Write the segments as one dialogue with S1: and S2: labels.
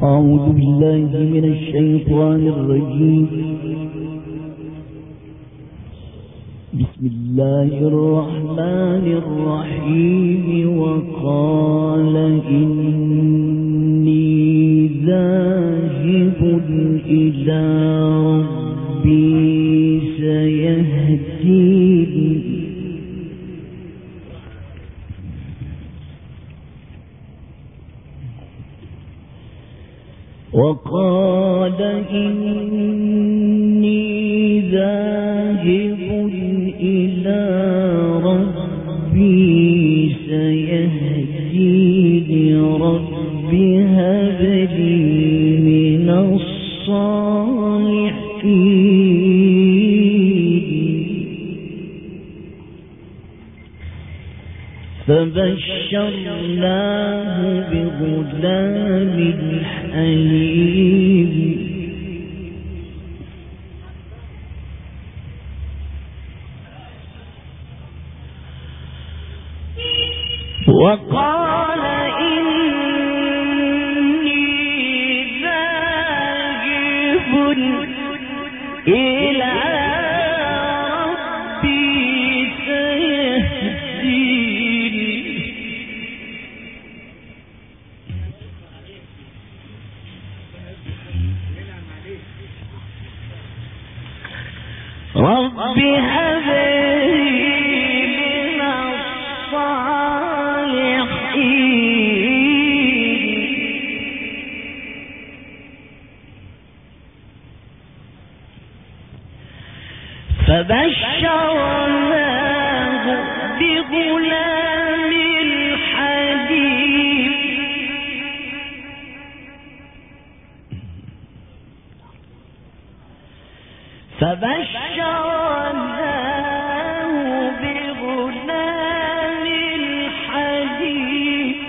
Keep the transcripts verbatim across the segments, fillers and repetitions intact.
S1: أعوذ بالله من الشيطان الرجيم. بسم الله الرحمن الرحيم. وقال إني ذاهب إلى ربي سيهدين. وقال إني ذاهب إلى ربي سيهدين. رب هب لي من الصالحين. فبشرناه بغلام حليم. وقال إني ذاهب إلى ربي سيهدين. رب هب لي من الصالحين. فبشرناه بغلام حليم. فبشرناه بغلام حليم.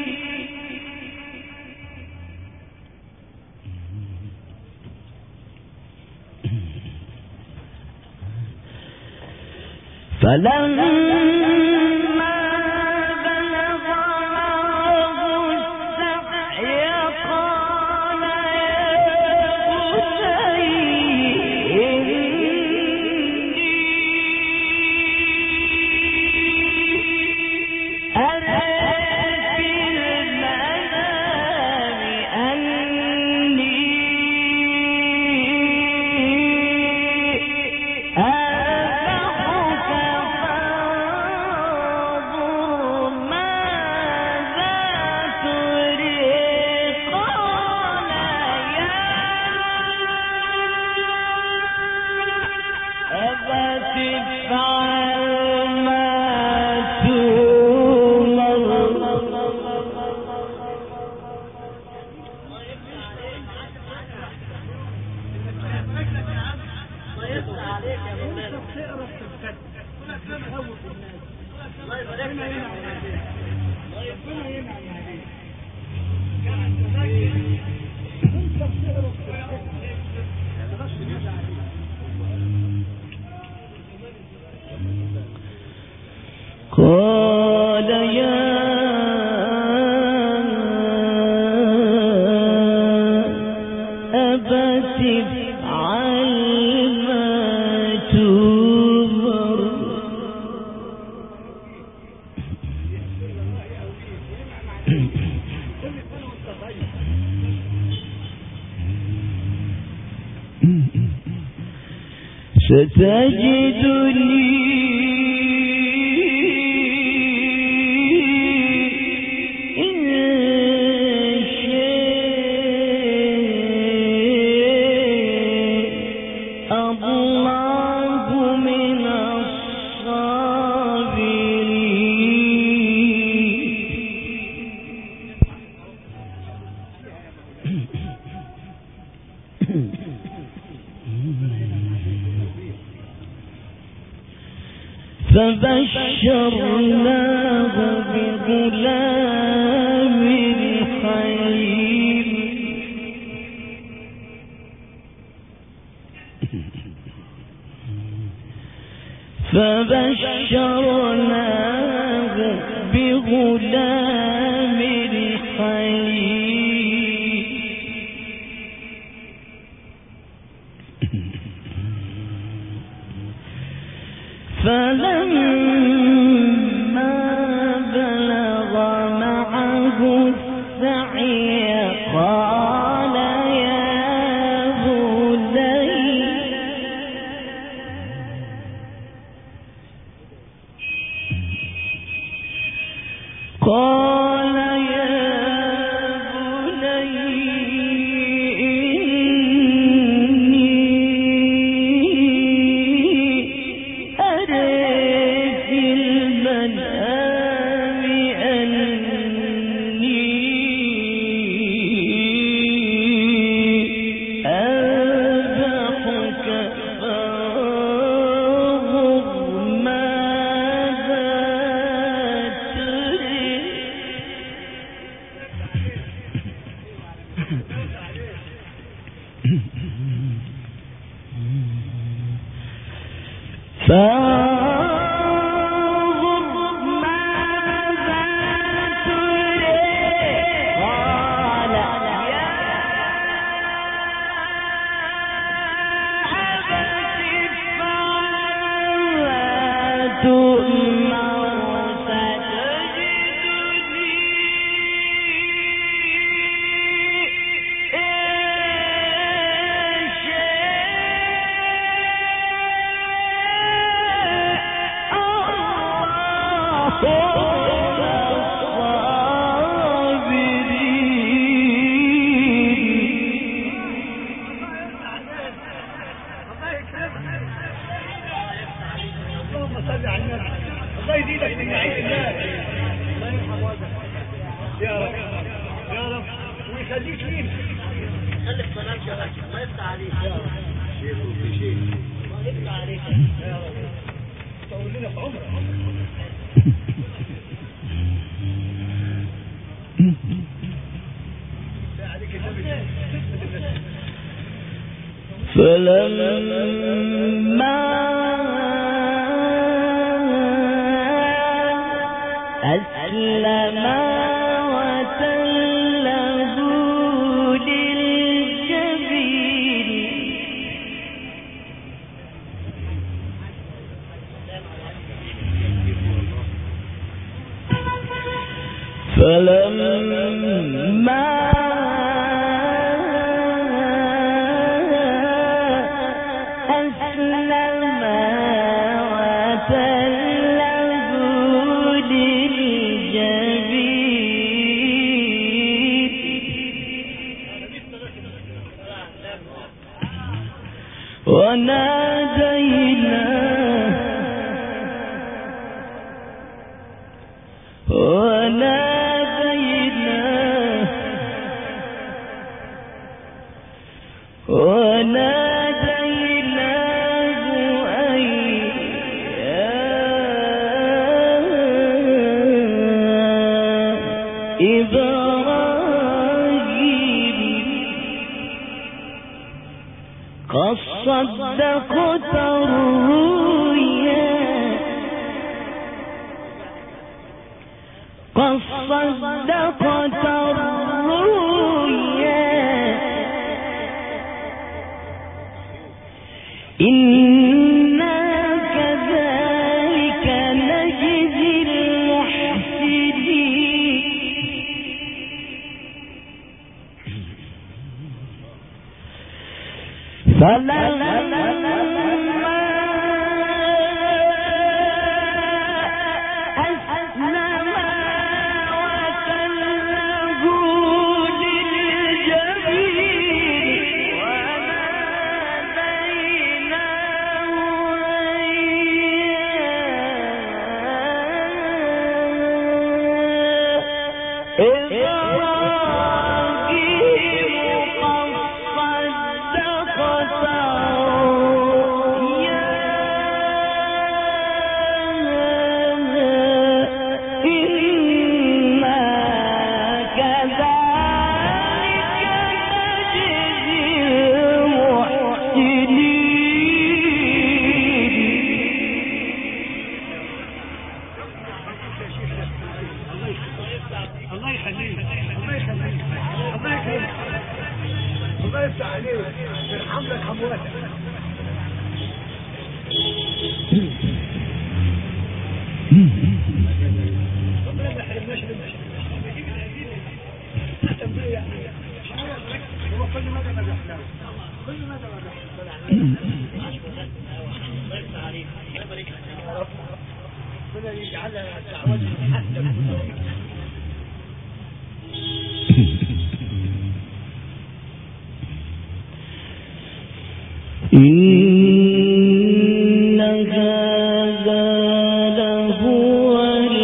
S1: فلما بلغ معه السعي قال يا بني أرى في المنام أني قال يا أبت افعل ما تؤمر. ستجدني فبشرناه بغلام حليم. فبشرناه بغلام حليم. فلما بلغ معه السعي قال يا بني قال يا بني فلما أسلما وتله للجبين فلما وناديناه وناديناه وناديناه أي يا إبراهيم قد صدقت الرؤيا قد صدقت الرؤيا إنا كذلك نجزي المحسنين فلما إن هذا لهو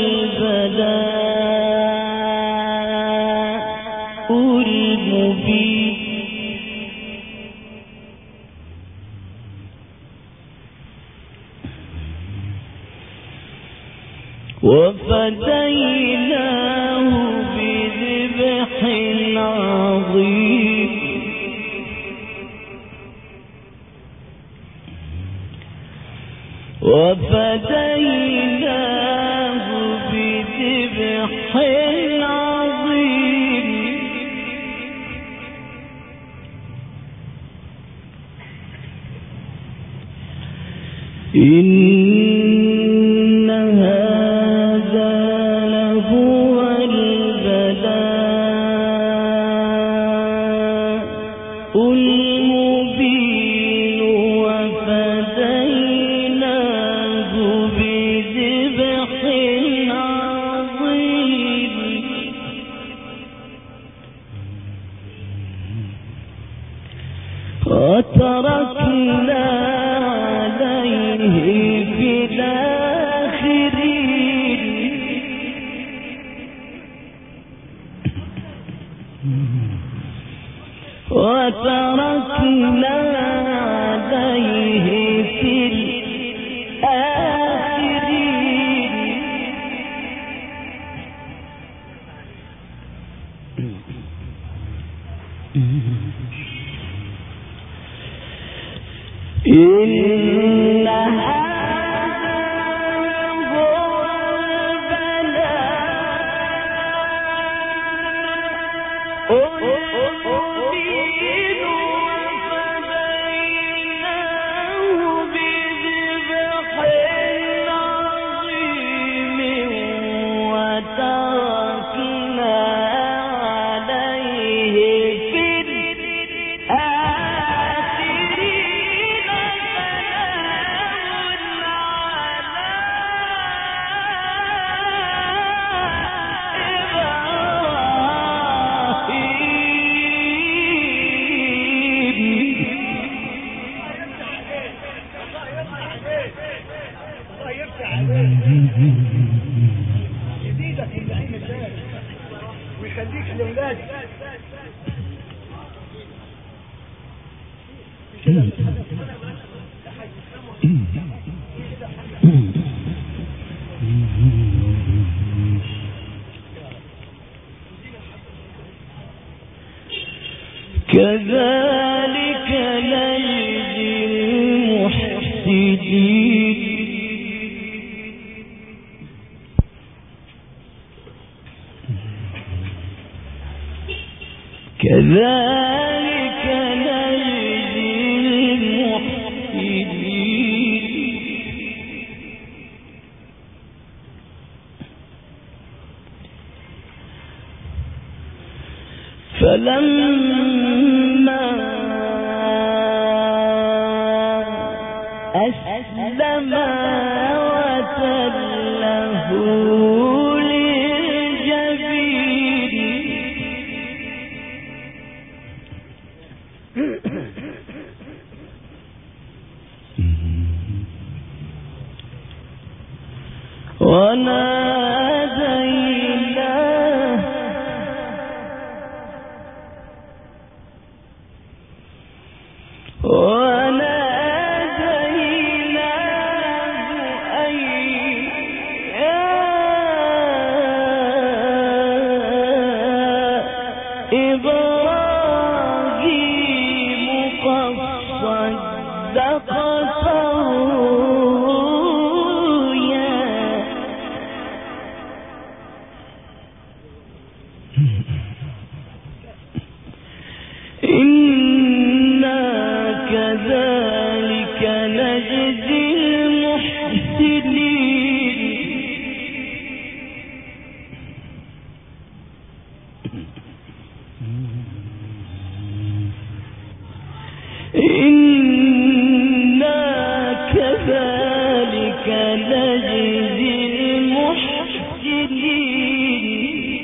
S1: البلاء المبين وفديناه بذبح عظيم وفديناه بذبح عظيم إن هذا لهو البلاء المبين وفديناه بذبح عظيم وتركنا عليه في الآخرين وتركنا عليه في الآخرين إن هذا هو البلاء المبين وفديناه بذبح عظيم وتركنا عليه في الآخرين
S2: يزيدك من أي مكان ويخليك لأولادك
S1: كذلك نجزي المحسنين كذلك نجزي المحسنين فلما أسلم وتله للجبين وناديناه وناديناه أي يا إبراهيم قد صدقت الرؤيا إنا كذلك إنا كذلك نجزي المحسنين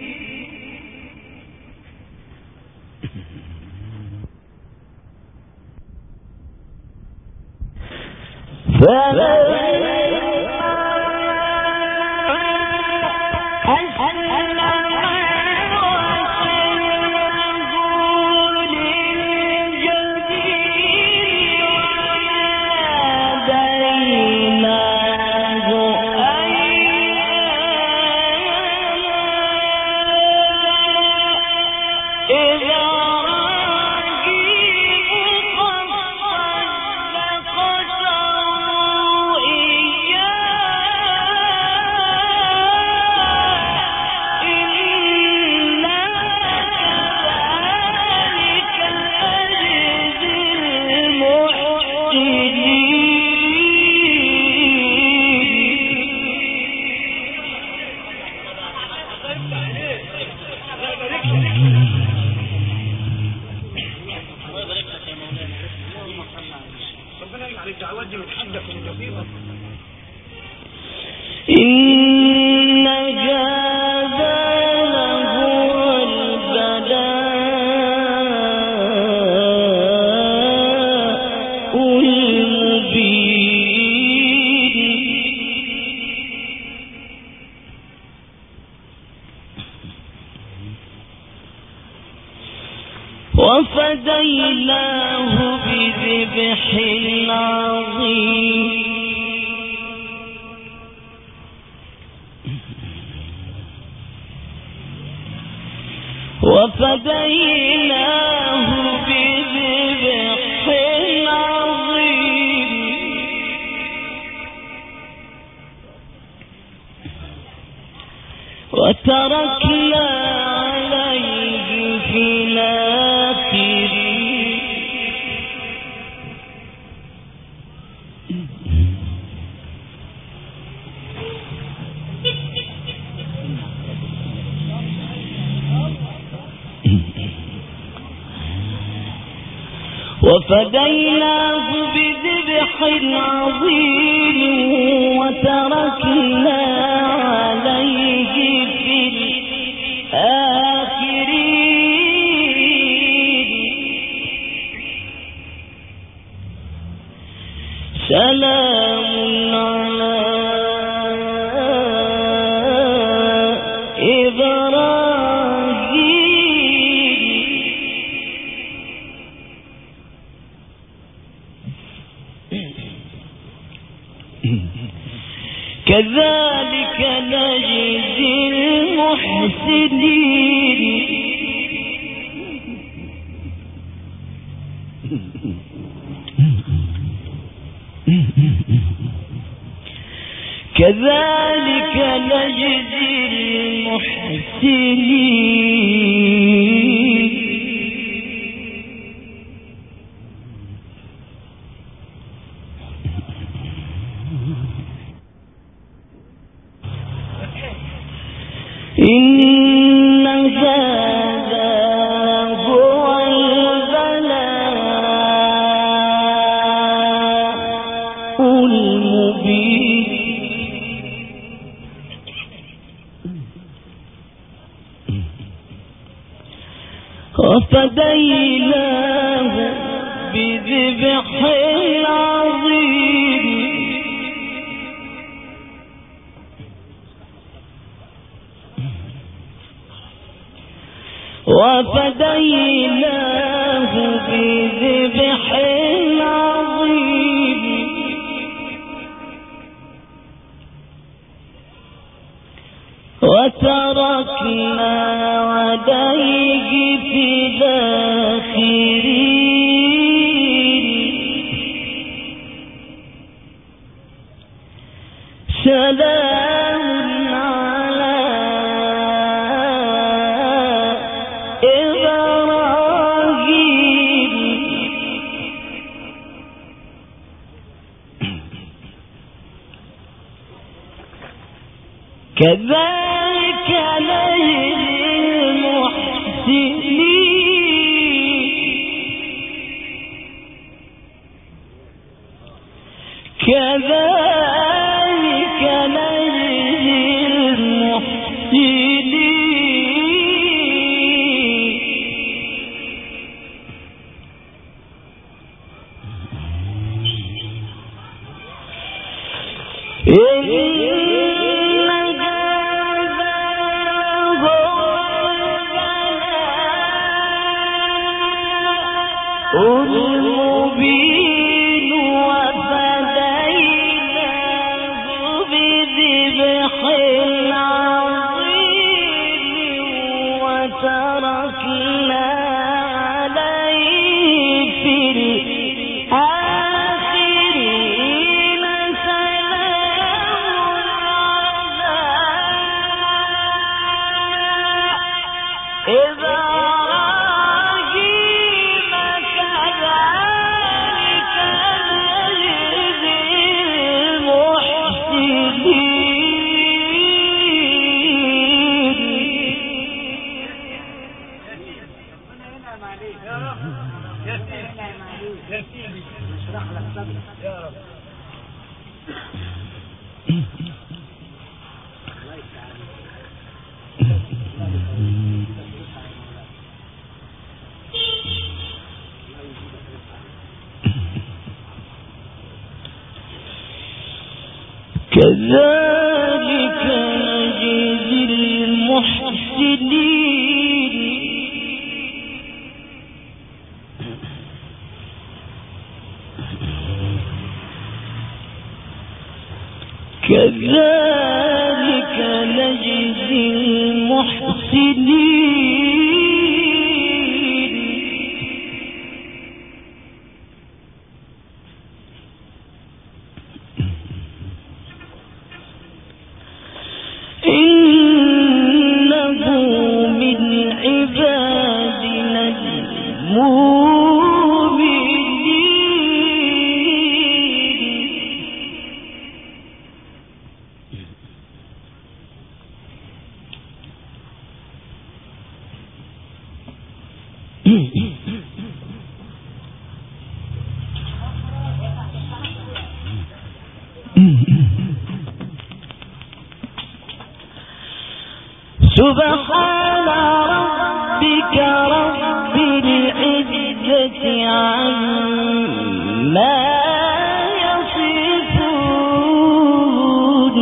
S1: إن هذا لهو البلاء المبين وفديناه بذبح عظيم وفديناه بذبح عظيم وتركنا عليه في الآخرين وفديناه بذبح عظيم وتركنا عليه في الآخرين سلام على كذلك نجزي المحسنين كذلك نجزي المحسنين إن هذا هو البلاء المبين وفديناه بذبح عظيم وفديناه بذبح عظيم وتركنا عليه في الآخرين سلام على إبراهيم كذلك نجزي المحسنين المبين وفديناه بذبح عظيم وتركنا عليه في الآخرين سلام على إبراهيم كذلك نجزي كذلك نجزي المحسنين كذلك نجزي المحسنين إنه من عبادنا سبحان ربك رب العزة عما يصفون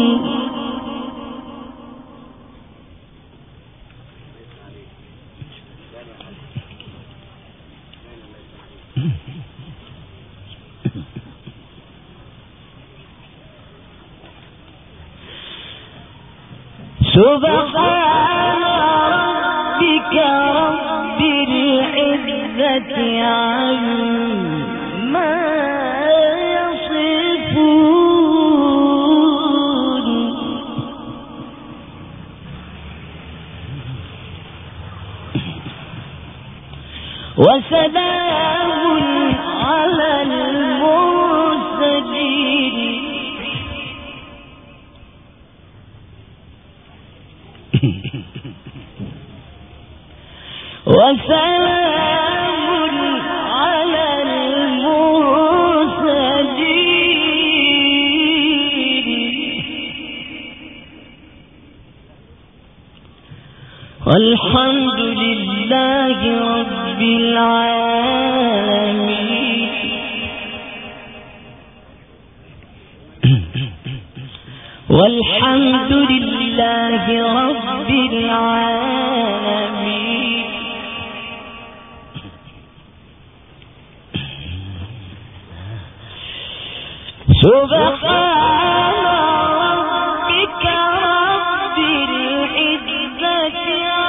S1: سبحان ربك رب العزة عما يصفون وسلام على المرسلين وسلام على المرسلين والحمد لله رب العالمين والحمد لله رب العالمين سبحان ربك رب العزة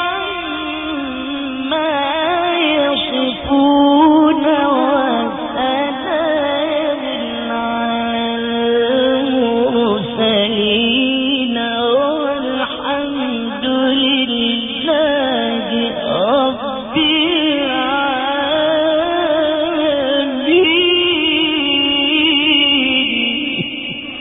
S1: عما يصفون وسلام على المرسلين والحمد لله رب العالمين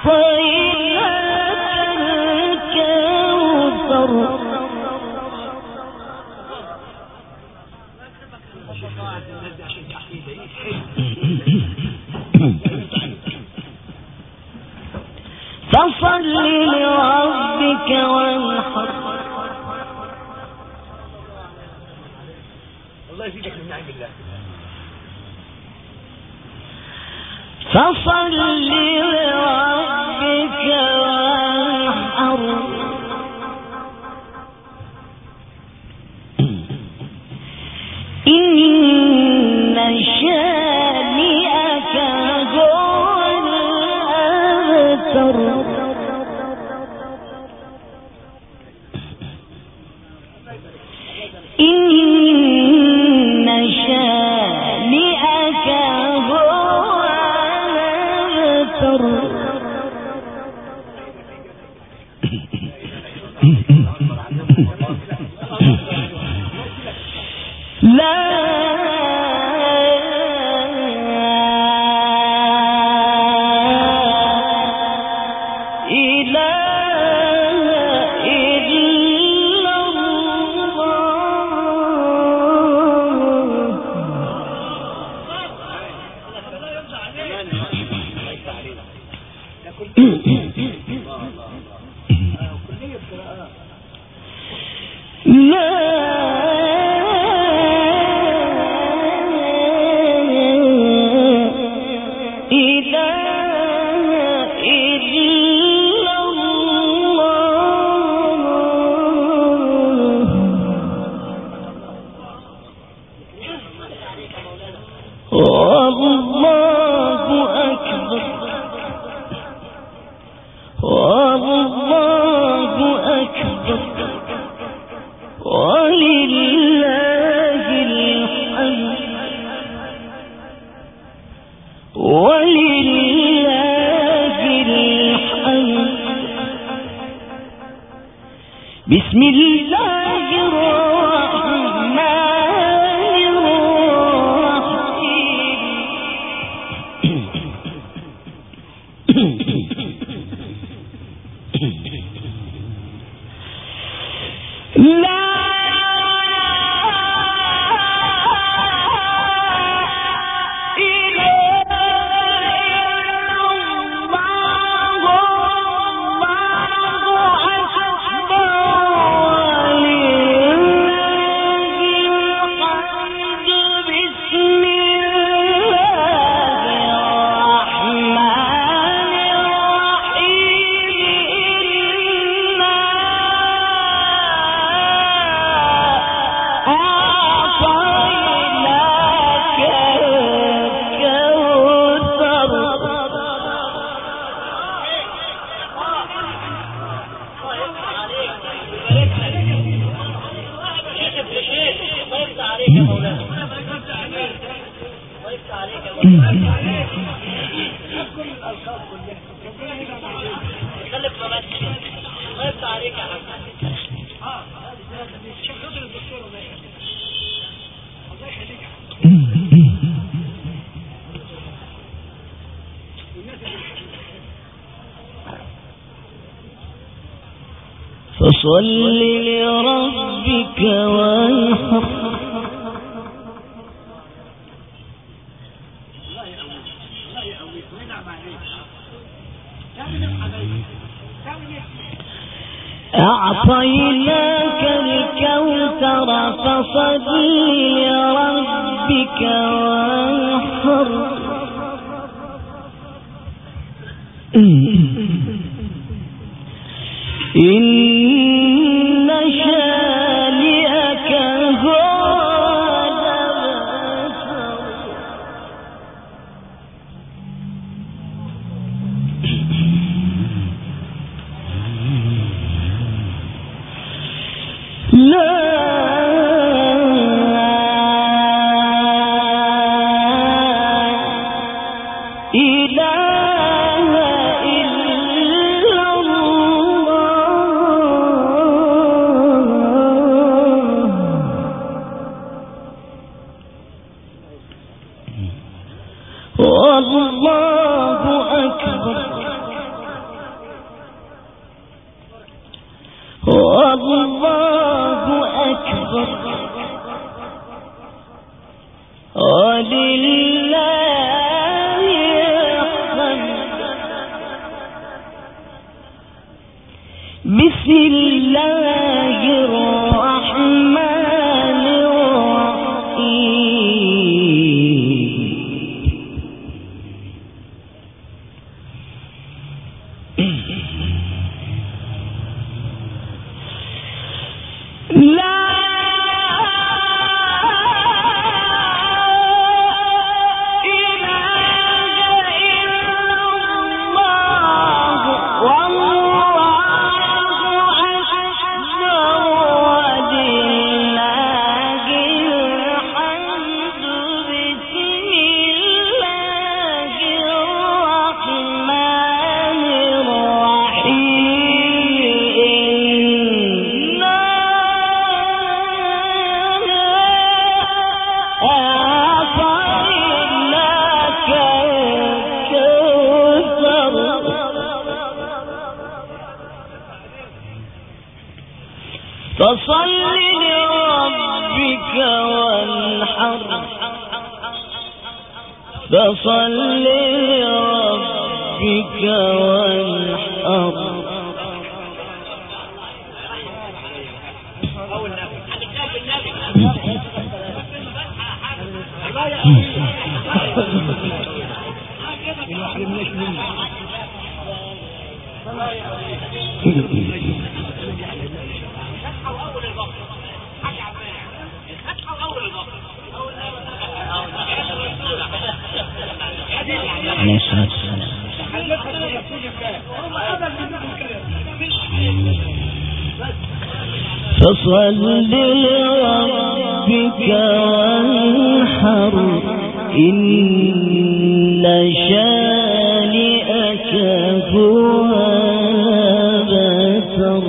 S3: فصل لربك وانحر.
S2: الله يزيدك من نعم الله.
S3: فصل لربك وانحر إن شانئك هو الأبتر. إن شانئك هو الأبتر. لا بسم الله الرحمن الرحيم. لا فصل لربك وانحر. أعطيناك الكوثر فصل لربك وانحر إن شانئك هو الأبتر. لا إله إلا الله بسم الله الرحمن الرحيم لا فصل لربك وانحر فصل لربك وانحر فصل لربك وانحر إن شانئك هو الأبتر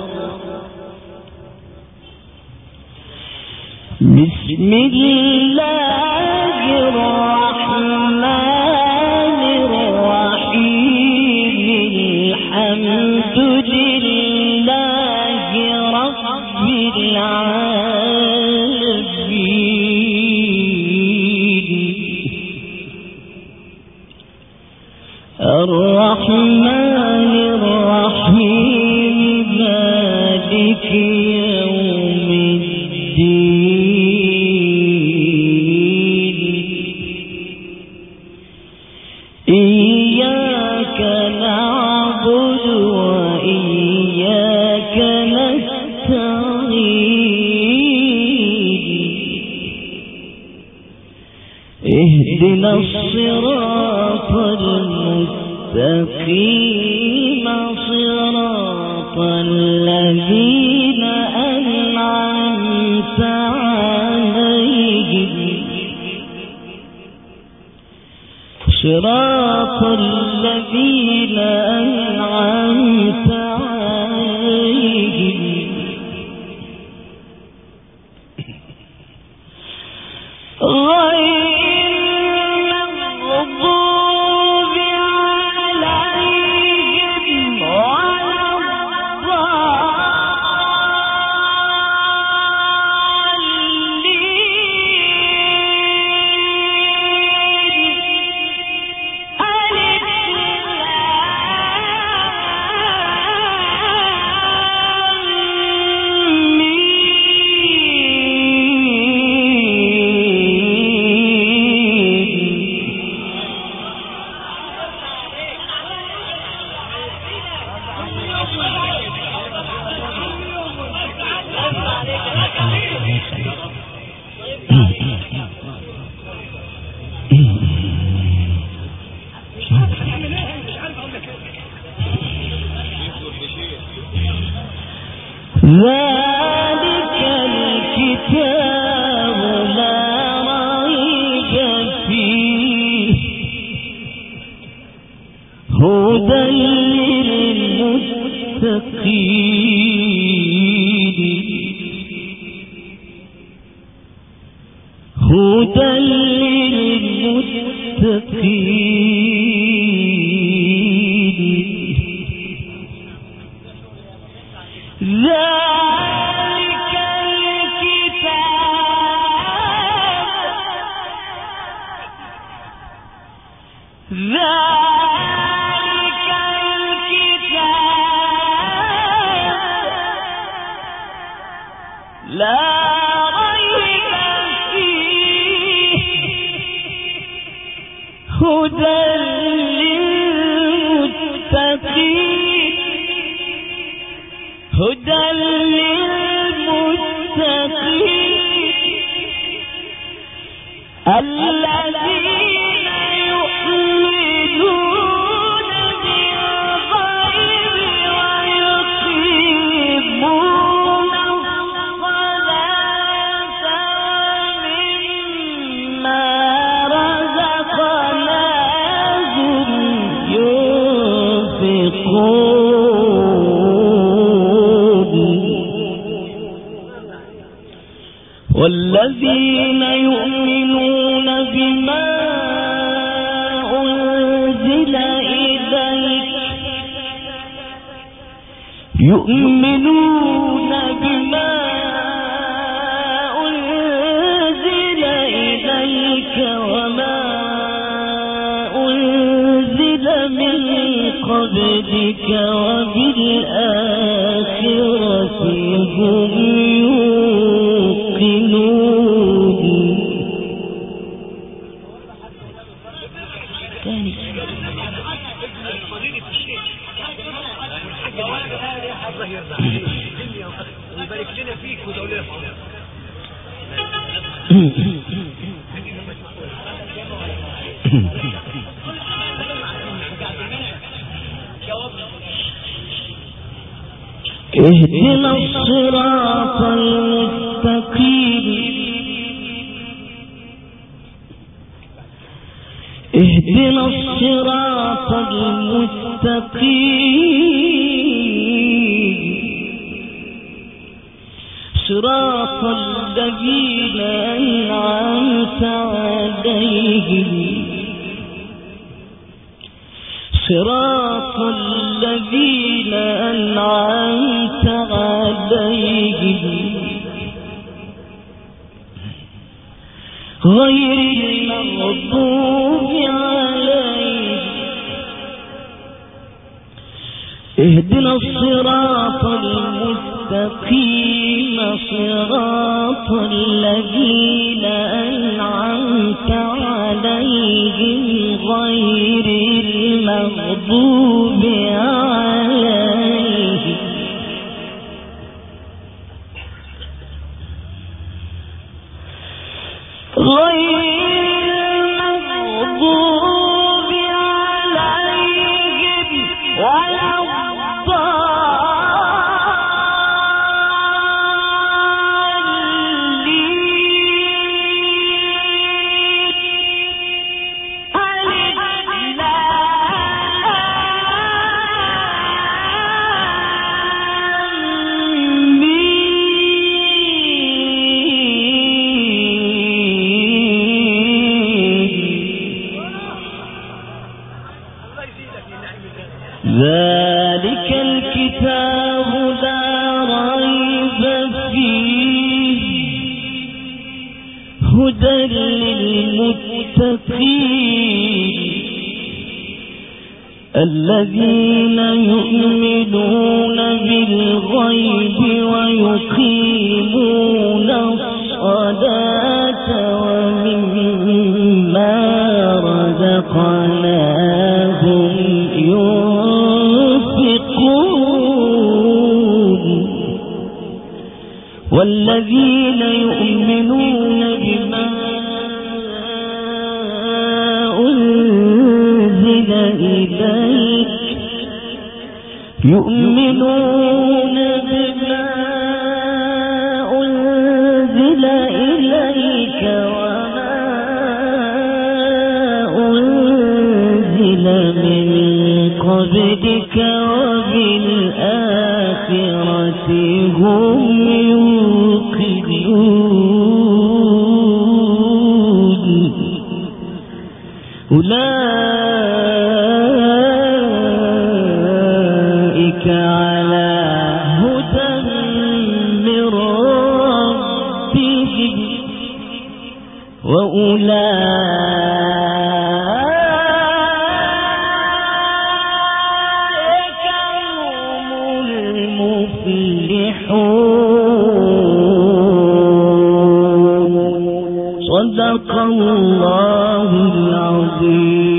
S3: بسم الله الرحمن الرحيم الحمد لله رب العالمين الرحمن الرحيم مالك يوم الدين إياك نعبد وإياك نستعين اهدنا الصراط المستقيم صراط الذين أنعمت عليهم صراط الذين أنعمت عليهم غير المغضوب عليهم ولا ذلك الكتاب لا ريب فيه هدى للمتقين هدى للمتقين ذلك الكتاب ذلك الكتاب للمتقين هدى للمتقين الذين يؤمنون بالغيب ويقيمون الصلاة مما رزقناهم ينفقون والذين يؤمنون بما أنزل إليك يؤمنون بما أنزل إليك وما أنزل من قبلك وبالآخرة هم يوقنون. ثاني
S2: ويبارك لنا فيك ودولنا
S3: اهدنا الصراط المستقيم اهدنا الصراط المستقيم صراط الذين أنعمت عليهم صراط الذين أنعمت عليهم غير المغضوب عليهم. اهدنا الصراط المستقيم صراط الذين أنعمت عليهم غير المغضوب عليهم غير المغضوب عليهم ولا ذلك الكتاب لا ريب فيه هدى للمتقين الذين يؤمنون بالغيب ويقيمون الصلاة ومما رزقناهم ينفقون والذين يؤمنون بما أنزل إليك يؤمنون بما أنزل إليك وما أنزل من قبلك وبالآخرة هم يوقنون أولئك على هدى من ربهم وأولئك هم المفلحون. صدق الله العظيم.